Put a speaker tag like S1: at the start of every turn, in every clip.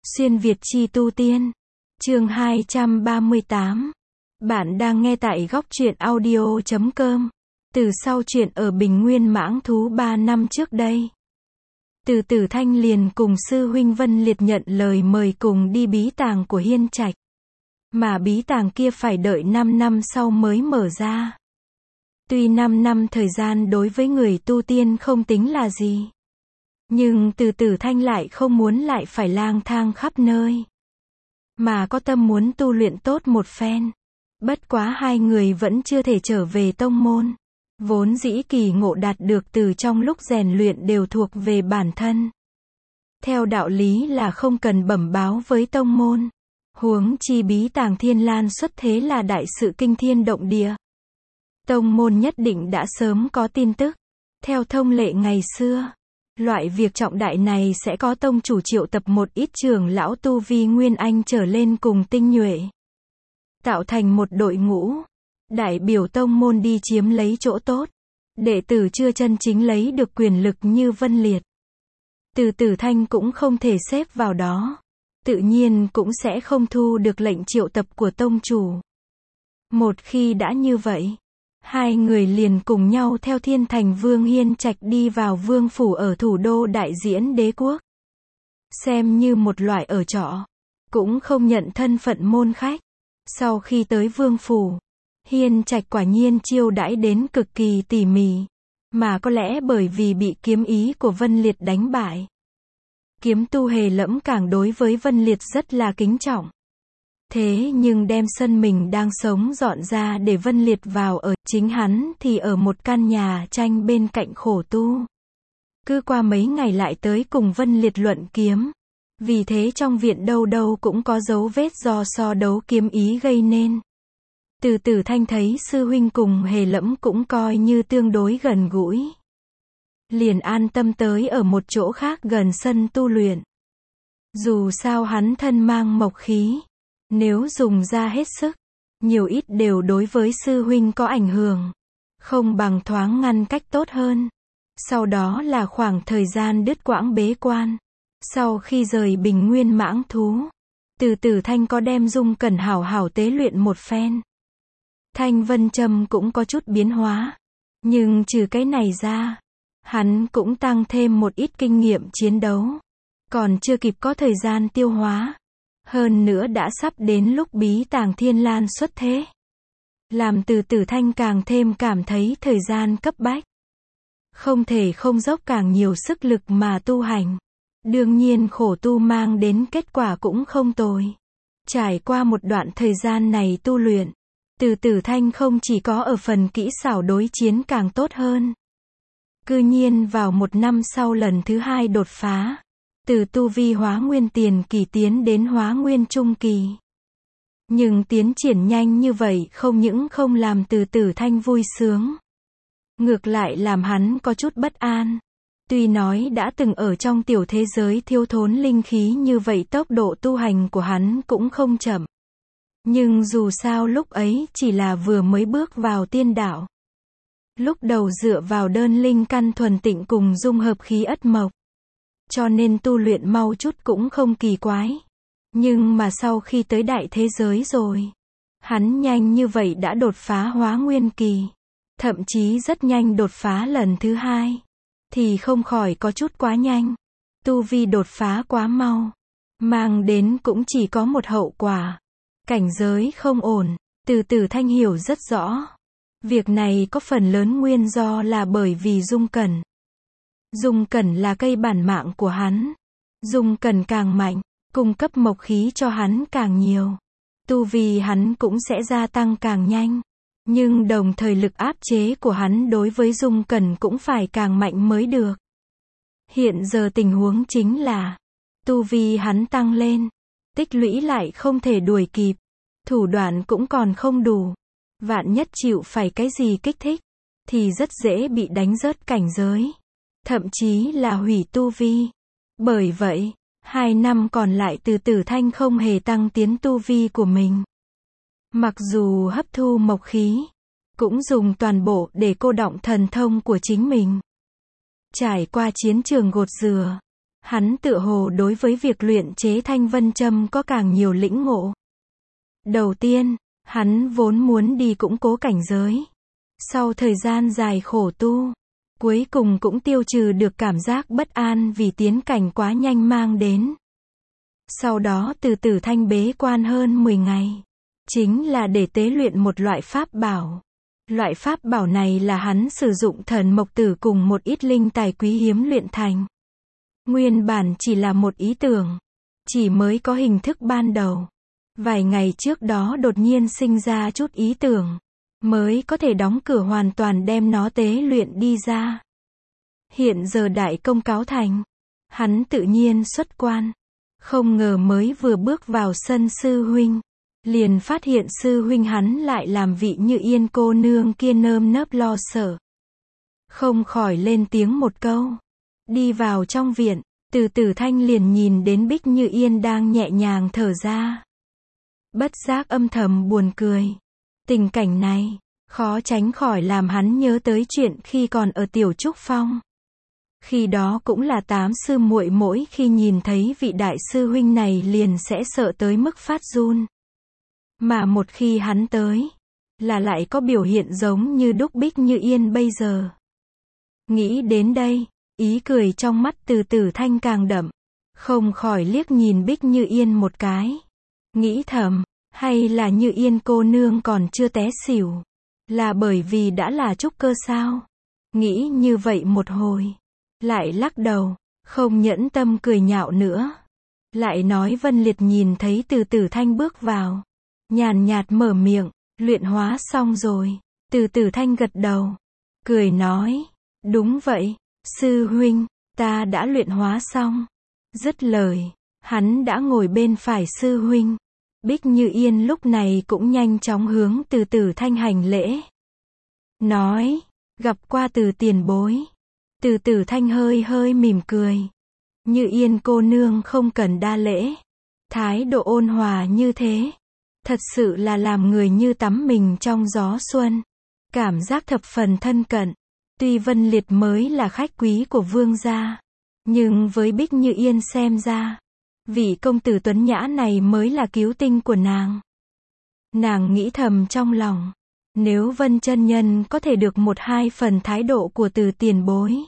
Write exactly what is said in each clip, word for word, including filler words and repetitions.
S1: Xuyên Việt chi tu tiên. Chương hai trăm ba mươi tám. Bạn đang nghe tại góc truyện audio chấm com. Từ sau chuyện ở Bình Nguyên Mãng Thú ba năm trước đây, Từ Tử Thanh liền cùng sư huynh Vân Liệt nhận lời mời cùng đi bí tàng của Hiên Trạch. Mà bí tàng kia phải đợi năm năm sau mới mở ra. Tuy năm năm thời gian đối với người tu tiên không tính là gì, nhưng Từ Tử Thanh lại không muốn lại phải lang thang khắp nơi, mà có tâm muốn tu luyện tốt một phen. Bất quá hai người vẫn chưa thể trở về tông môn. Vốn dĩ kỳ ngộ đạt được từ trong lúc rèn luyện đều thuộc về bản thân. Theo đạo lý là không cần bẩm báo với tông môn. Huống chi bí tàng Thiên Lan xuất thế là đại sự kinh thiên động địa. Tông môn nhất định đã sớm có tin tức. Theo thông lệ ngày xưa, loại việc trọng đại này sẽ có tông chủ triệu tập một ít trưởng lão tu vi nguyên anh trở lên cùng tinh nhuệ, tạo thành một đội ngũ, đại biểu tông môn đi chiếm lấy chỗ tốt. Đệ tử chưa chân chính lấy được quyền lực như Vân Liệt, Từ Tử Thanh cũng không thể xếp vào đó. Tự nhiên cũng sẽ không thu được lệnh triệu tập của tông chủ. Một khi đã như vậy, hai người liền cùng nhau theo Thiên Thành Vương Hiên Trạch đi vào vương phủ ở thủ đô Đại Diễn Đế quốc. Xem như một loại ở trọ, cũng không nhận thân phận môn khách. Sau khi tới vương phủ, Hiên Trạch quả nhiên chiêu đãi đến cực kỳ tỉ mỉ. Mà có lẽ bởi vì bị kiếm ý của Vân Liệt đánh bại, kiếm tu Hề Lẫm càng đối với Vân Liệt rất là kính trọng. Thế nhưng đem sân mình đang sống dọn ra để Vân Liệt vào ở, chính hắn thì ở một căn nhà tranh bên cạnh khổ tu. Cứ qua mấy ngày lại tới cùng Vân Liệt luận kiếm. Vì thế trong viện đâu đâu cũng có dấu vết do so đấu kiếm ý gây nên. Từ Tử Thanh thấy sư huynh cùng Hề Lẫm cũng coi như tương đối gần gũi, liền an tâm tới ở một chỗ khác gần sân tu luyện. Dù sao hắn thân mang mộc khí, nếu dùng ra hết sức, nhiều ít đều đối với sư huynh có ảnh hưởng, không bằng thoáng ngăn cách tốt hơn. Sau đó là khoảng thời gian đứt quãng bế quan. Sau khi rời Bình Nguyên Mãng Thú, Từ Tử Thanh có đem Dung Cẩn hảo hảo tế luyện một phen. Thanh Vân Châm cũng có chút biến hóa, nhưng trừ cái này ra, hắn cũng tăng thêm một ít kinh nghiệm chiến đấu, còn chưa kịp có thời gian tiêu hóa. Hơn nữa đã sắp đến lúc bí tàng Thiên Lan xuất thế, làm Từ Tử Thanh càng thêm cảm thấy thời gian cấp bách, không thể không dốc càng nhiều sức lực mà tu hành. Đương nhiên khổ tu mang đến kết quả cũng không tồi. Trải qua một đoạn thời gian này tu luyện, Từ Tử Thanh không chỉ có ở phần kỹ xảo đối chiến càng tốt hơn. Cư nhiên vào một năm sau lần thứ hai đột phá, từ tu vi hóa nguyên tiền kỳ tiến đến hóa nguyên trung kỳ. Nhưng tiến triển nhanh như vậy không những không làm Từ Tử Thanh vui sướng, ngược lại làm hắn có chút bất an. Tuy nói đã từng ở trong tiểu thế giới thiếu thốn linh khí như vậy, tốc độ tu hành của hắn cũng không chậm. Nhưng dù sao lúc ấy chỉ là vừa mới bước vào tiên đạo. Lúc đầu dựa vào đơn linh căn thuần tịnh cùng dung hợp khí ất mộc, cho nên tu luyện mau chút cũng không kỳ quái. Nhưng mà sau khi tới đại thế giới rồi, hắn nhanh như vậy đã đột phá hóa nguyên kỳ, thậm chí rất nhanh đột phá lần thứ hai, thì không khỏi có chút quá nhanh. Tu vi đột phá quá mau, mang đến cũng chỉ có một hậu quả, cảnh giới không ổn. Từ Tử Thanh hiểu rất rõ, việc này có phần lớn nguyên do là bởi vì Dung Cẩn. Dung Cẩn là cây bản mạng của hắn. Dung Cẩn càng mạnh, cung cấp mộc khí cho hắn càng nhiều, tu vi hắn cũng sẽ gia tăng càng nhanh. Nhưng đồng thời lực áp chế của hắn đối với Dung Cẩn cũng phải càng mạnh mới được. Hiện giờ tình huống chính là, tu vi hắn tăng lên, tích lũy lại không thể đuổi kịp, thủ đoạn cũng còn không đủ. Vạn nhất chịu phải cái gì kích thích, thì rất dễ bị đánh rớt cảnh giới, thậm chí là hủy tu vi. Bởi vậy, hai năm còn lại Từ Tử Thanh không hề tăng tiến tu vi của mình. Mặc dù hấp thu mộc khí, cũng dùng toàn bộ để cô đọng thần thông của chính mình. Trải qua chiến trường gột rửa, Hắn tựa hồ đối với việc luyện chế thanh vân châm có càng nhiều lĩnh ngộ. Đầu tiên, hắn vốn muốn đi củng cố cảnh giới. Sau thời gian dài khổ tu, cuối cùng cũng tiêu trừ được cảm giác bất an vì tiến cảnh quá nhanh mang đến. Sau đó từ từ thanh bế quan hơn mười ngày. Chính là để tế luyện một loại pháp bảo. Loại pháp bảo này là hắn sử dụng thần mộc tử cùng một ít linh tài quý hiếm luyện thành. Nguyên bản chỉ là một ý tưởng. Chỉ mới có hình thức ban đầu. Vài ngày trước đó đột nhiên sinh ra chút ý tưởng. Mới có thể đóng cửa hoàn toàn đem nó tế luyện đi ra. Hiện giờ đại công cáo thành. Hắn tự nhiên xuất quan. Không ngờ mới vừa bước vào sân sư huynh. Liền phát hiện sư huynh hắn lại làm vị Như Yên cô nương kia nơm nớp lo sợ. Không khỏi lên tiếng một câu. Đi vào trong viện, từ từ thanh liền nhìn đến Bích Như Yên đang nhẹ nhàng thở ra. Bất giác âm thầm buồn cười. Tình cảnh này, khó tránh khỏi làm hắn nhớ tới chuyện khi còn ở Tiểu Trúc Phong. Khi đó cũng là tám sư muội mỗi khi nhìn thấy vị đại sư huynh này liền sẽ sợ tới mức phát run. Mà một khi hắn tới, là lại có biểu hiện giống như đúc Bích Như Yên bây giờ. Nghĩ đến đây, ý cười trong mắt từ từ thanh càng đậm. Không khỏi liếc nhìn Bích Như Yên một cái. Nghĩ thầm, hay là Như Yên cô nương còn chưa té xỉu. Là bởi vì đã là trúc cơ sao? Nghĩ như vậy một hồi. Lại lắc đầu, không nhẫn tâm cười nhạo nữa. Lại nói Vân Liệt nhìn thấy từ từ thanh bước vào. Nhàn nhạt mở miệng, luyện hóa xong rồi. Từ từ thanh gật đầu. Cười nói, đúng vậy, sư huynh, ta đã luyện hóa xong. Dứt lời, hắn đã ngồi bên phải sư huynh. Bích Như Yên lúc này cũng nhanh chóng hướng từ từ thanh hành lễ. Nói, gặp qua từ tiền bối. Từ từ thanh hơi hơi mỉm cười. Như Yên cô nương không cần đa lễ. Thái độ ôn hòa như thế. Thật sự là làm người như tắm mình trong gió xuân. Cảm giác thập phần thân cận. Tuy Vân Liệt mới là khách quý của vương gia. Nhưng với Bích Như Yên xem ra. Vị công tử tuấn nhã này mới là cứu tinh của nàng. Nàng nghĩ thầm trong lòng. Nếu Vân chân nhân có thể được một hai phần thái độ của từ tiền bối.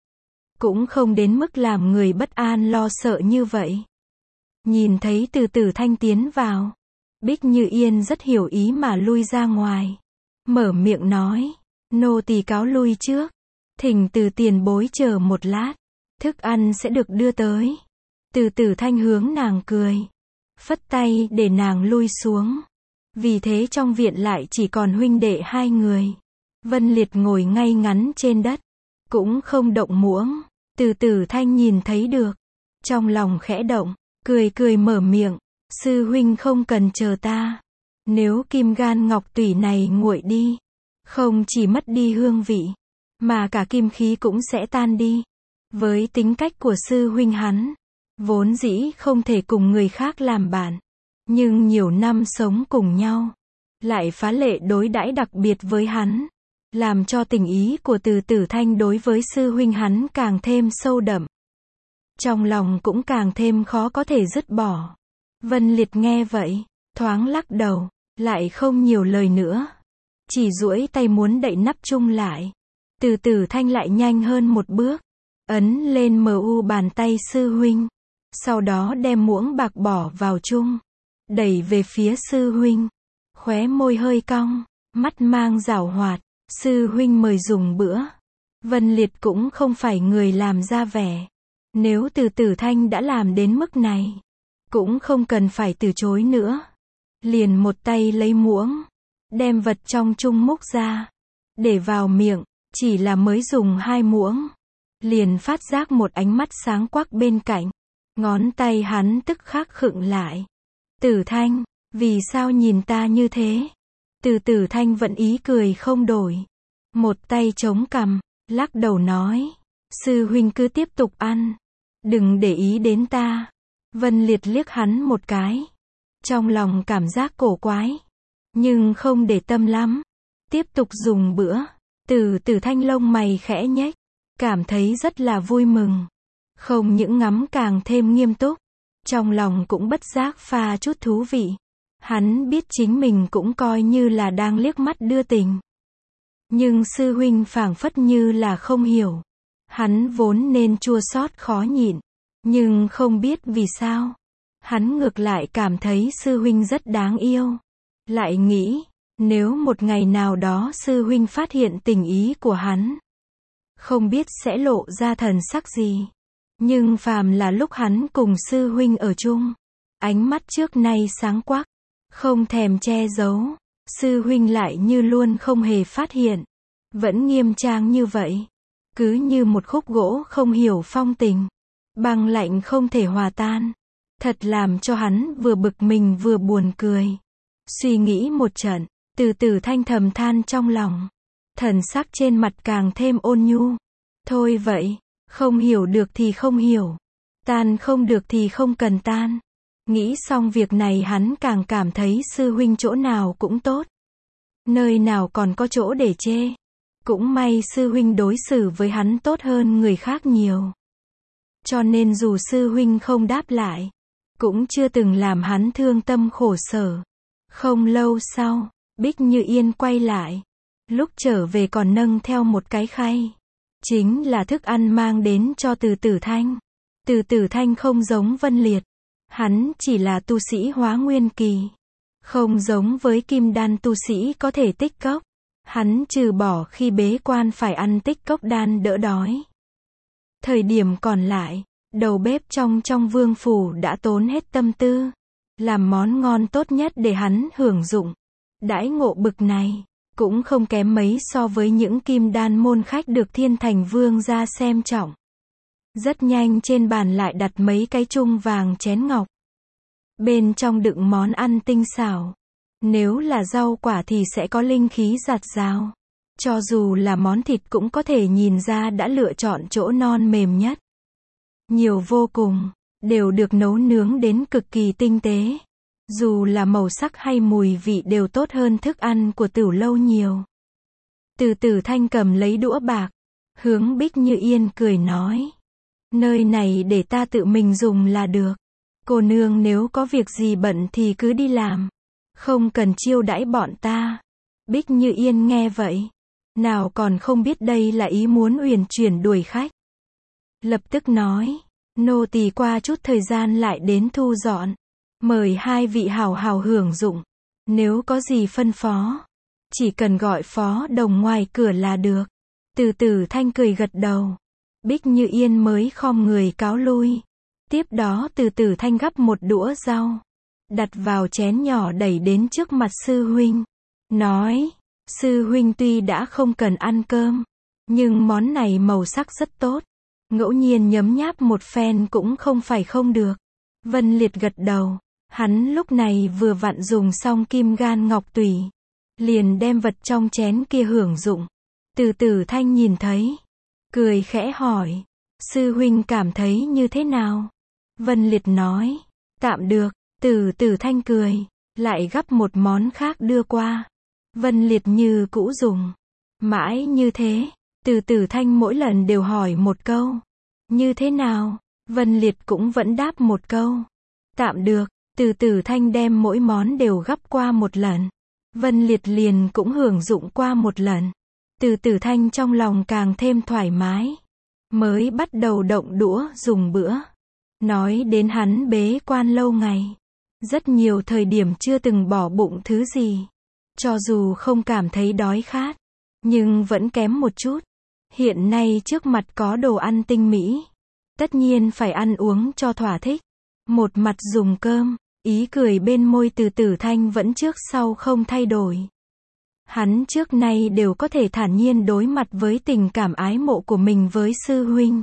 S1: Cũng không đến mức làm người bất an lo sợ như vậy. Nhìn thấy từ từ thanh tiến vào. Bích Như Yên rất hiểu ý mà lui ra ngoài. Mở miệng nói. Nô tỳ cáo lui trước. Thỉnh từ tiền bối chờ một lát. Thức ăn sẽ được đưa tới. Từ từ thanh hướng nàng cười. Phất tay để nàng lui xuống. Vì thế trong viện lại chỉ còn huynh đệ hai người. Vân Liệt ngồi ngay ngắn trên đất. Cũng không động muỗng. Từ từ thanh nhìn thấy được. Trong lòng khẽ động. Cười cười mở miệng. Sư huynh không cần chờ ta. Nếu kim gan ngọc tủy này nguội đi. Không chỉ mất đi hương vị. Mà cả kim khí cũng sẽ tan đi. Với tính cách của sư huynh hắn. Vốn dĩ không thể cùng người khác làm bạn. Nhưng nhiều năm sống cùng nhau. Lại phá lệ đối đãi đặc biệt với hắn. Làm cho tình ý của từ tử thanh đối với sư huynh hắn càng thêm sâu đậm. Trong lòng cũng càng thêm khó có thể dứt bỏ. Vân Liệt nghe vậy, thoáng lắc đầu, lại không nhiều lời nữa. Chỉ duỗi tay muốn đậy nắp chung lại. Từ tử thanh lại nhanh hơn một bước. Ấn lên mờ u bàn tay sư huynh. Sau đó đem muỗng bạc bỏ vào chung. Đẩy về phía sư huynh. Khóe môi hơi cong. Mắt mang giảo hoạt. Sư huynh mời dùng bữa. Vân Liệt cũng không phải người làm ra vẻ. Nếu từ tử thanh đã làm đến mức này. Cũng không cần phải từ chối nữa. Liền một tay lấy muỗng. Đem vật trong chung múc ra. Để vào miệng. Chỉ là mới dùng hai muỗng. Liền phát giác một ánh mắt sáng quắc bên cạnh. Ngón tay hắn tức khắc khựng lại. Tử thanh, vì sao nhìn ta như thế? Từ tử thanh vẫn ý cười không đổi. Một tay chống cằm, lắc đầu nói. Sư huynh cứ tiếp tục ăn. Đừng để ý đến ta. Vân Liệt liếc hắn một cái. Trong lòng cảm giác cổ quái. Nhưng không để tâm lắm. Tiếp tục dùng bữa. Từ tử thanh lông mày khẽ nhếch. Cảm thấy rất là vui mừng. Không những ngắm càng thêm nghiêm túc, trong lòng cũng bất giác pha chút thú vị. Hắn biết chính mình cũng coi như là đang liếc mắt đưa tình. Nhưng sư huynh phảng phất như là không hiểu. Hắn vốn nên chua xót khó nhịn, nhưng không biết vì sao. Hắn ngược lại cảm thấy sư huynh rất đáng yêu. Lại nghĩ, nếu một ngày nào đó sư huynh phát hiện tình ý của hắn, không biết sẽ lộ ra thần sắc gì. Nhưng phàm là lúc hắn cùng sư huynh ở chung, ánh mắt trước nay sáng quắc, không thèm che giấu, sư huynh lại như luôn không hề phát hiện, vẫn nghiêm trang như vậy, cứ như một khúc gỗ không hiểu phong tình, băng lạnh không thể hòa tan, thật làm cho hắn vừa bực mình vừa buồn cười. Suy nghĩ một trận, từ từ thanh thầm than trong lòng, thần sắc trên mặt càng thêm ôn nhu. Thôi vậy, không hiểu được thì không hiểu, tan không được thì không cần tan. Nghĩ xong việc này hắn càng cảm thấy sư huynh chỗ nào cũng tốt, nơi nào còn có chỗ để chê. Cũng may sư huynh đối xử với hắn tốt hơn người khác nhiều, cho nên dù sư huynh không đáp lại, cũng chưa từng làm hắn thương tâm khổ sở. Không lâu sau, Bích Như Yên quay lại, lúc trở về còn nâng theo một cái khay, chính là thức ăn mang đến cho Từ Tử Thanh. Từ Tử Thanh không giống Vân Liệt, hắn chỉ là tu sĩ hóa nguyên kỳ, không giống với kim đan tu sĩ có thể tích cốc. Hắn trừ bỏ khi bế quan phải ăn tích cốc đan đỡ đói, thời điểm còn lại, đầu bếp trong trong vương phủ đã tốn hết tâm tư, làm món ngon tốt nhất để hắn hưởng dụng. Đãi ngộ bực này, cũng không kém mấy so với những kim đan môn khách được Thiên Thành Vương ra xem trọng. Rất nhanh trên bàn lại đặt mấy cái chung vàng chén ngọc. Bên trong đựng món ăn tinh xảo. Nếu là rau quả thì sẽ có linh khí rạt rào. Cho dù là món thịt cũng có thể nhìn ra đã lựa chọn chỗ non mềm nhất. Nhiều vô cùng, đều được nấu nướng đến cực kỳ tinh tế. Dù là màu sắc hay mùi vị đều tốt hơn thức ăn của Tửu Lâu nhiều. Từ Tử Thanh cầm lấy đũa bạc, hướng Bích Như Yên cười nói. Nơi này để ta tự mình dùng là được. Cô nương nếu có việc gì bận thì cứ đi làm, không cần chiêu đãi bọn ta. Bích Như Yên nghe vậy, nào còn không biết đây là ý muốn uyển chuyển đuổi khách. Lập tức nói, nô tỳ qua chút thời gian lại đến thu dọn. Mời hai vị hào hào hưởng dụng. Nếu có gì phân phó, chỉ cần gọi phó đồng ngoài cửa là được. Từ Tử Thanh cười gật đầu. Bích Như Yên mới khom người cáo lui. Tiếp đó Từ Tử Thanh gắp một đũa rau, đặt vào chén nhỏ đẩy đến trước mặt sư huynh. Nói, sư huynh tuy đã không cần ăn cơm, nhưng món này màu sắc rất tốt. Ngẫu nhiên nhấm nháp một phen cũng không phải không được. Vân Liệt gật đầu. Hắn lúc này vừa vặn dùng xong kim gan ngọc tủy, liền đem vật trong chén kia hưởng dụng. Từ Tử Thanh nhìn thấy, cười khẽ hỏi, sư huynh cảm thấy như thế nào? Vân Liệt nói, tạm được. Từ Tử Thanh cười, lại gắp một món khác đưa qua. Vân Liệt như cũ dùng. Mãi như thế, Từ Tử Thanh mỗi lần đều hỏi một câu, như thế nào? Vân Liệt cũng vẫn đáp một câu, tạm được. Từ Tử Thanh đem mỗi món đều gắp qua một lần. Vân Liệt liền cũng hưởng dụng qua một lần. Từ Tử Thanh trong lòng càng thêm thoải mái, mới bắt đầu động đũa dùng bữa. Nói đến hắn bế quan lâu ngày, rất nhiều thời điểm chưa từng bỏ bụng thứ gì. Cho dù không cảm thấy đói khát, nhưng vẫn kém một chút. Hiện nay trước mặt có đồ ăn tinh mỹ, tất nhiên phải ăn uống cho thỏa thích. Một mặt dùng cơm, ý cười bên môi Từ Tử Thanh vẫn trước sau không thay đổi. Hắn trước nay đều có thể thản nhiên đối mặt với tình cảm ái mộ của mình với sư huynh.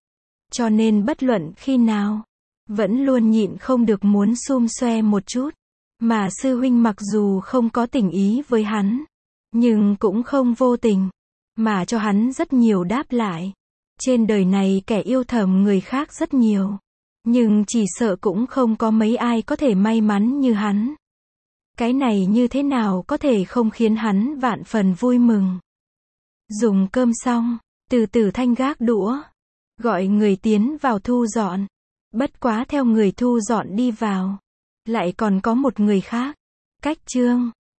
S1: Cho nên bất luận khi nào, vẫn luôn nhịn không được muốn xum xoe một chút. Mà sư huynh mặc dù không có tình ý với hắn, nhưng cũng không vô tình, mà cho hắn rất nhiều đáp lại. Trên đời này kẻ yêu thầm người khác rất nhiều, nhưng chỉ sợ cũng không có mấy ai có thể may mắn như hắn. Cái này như thế nào có thể không khiến hắn vạn phần vui mừng. Dùng cơm xong, Từ Tử Thanh gác đũa, gọi người tiến vào thu dọn. Bất quá theo người thu dọn đi vào, lại còn có một người khác. Cách chương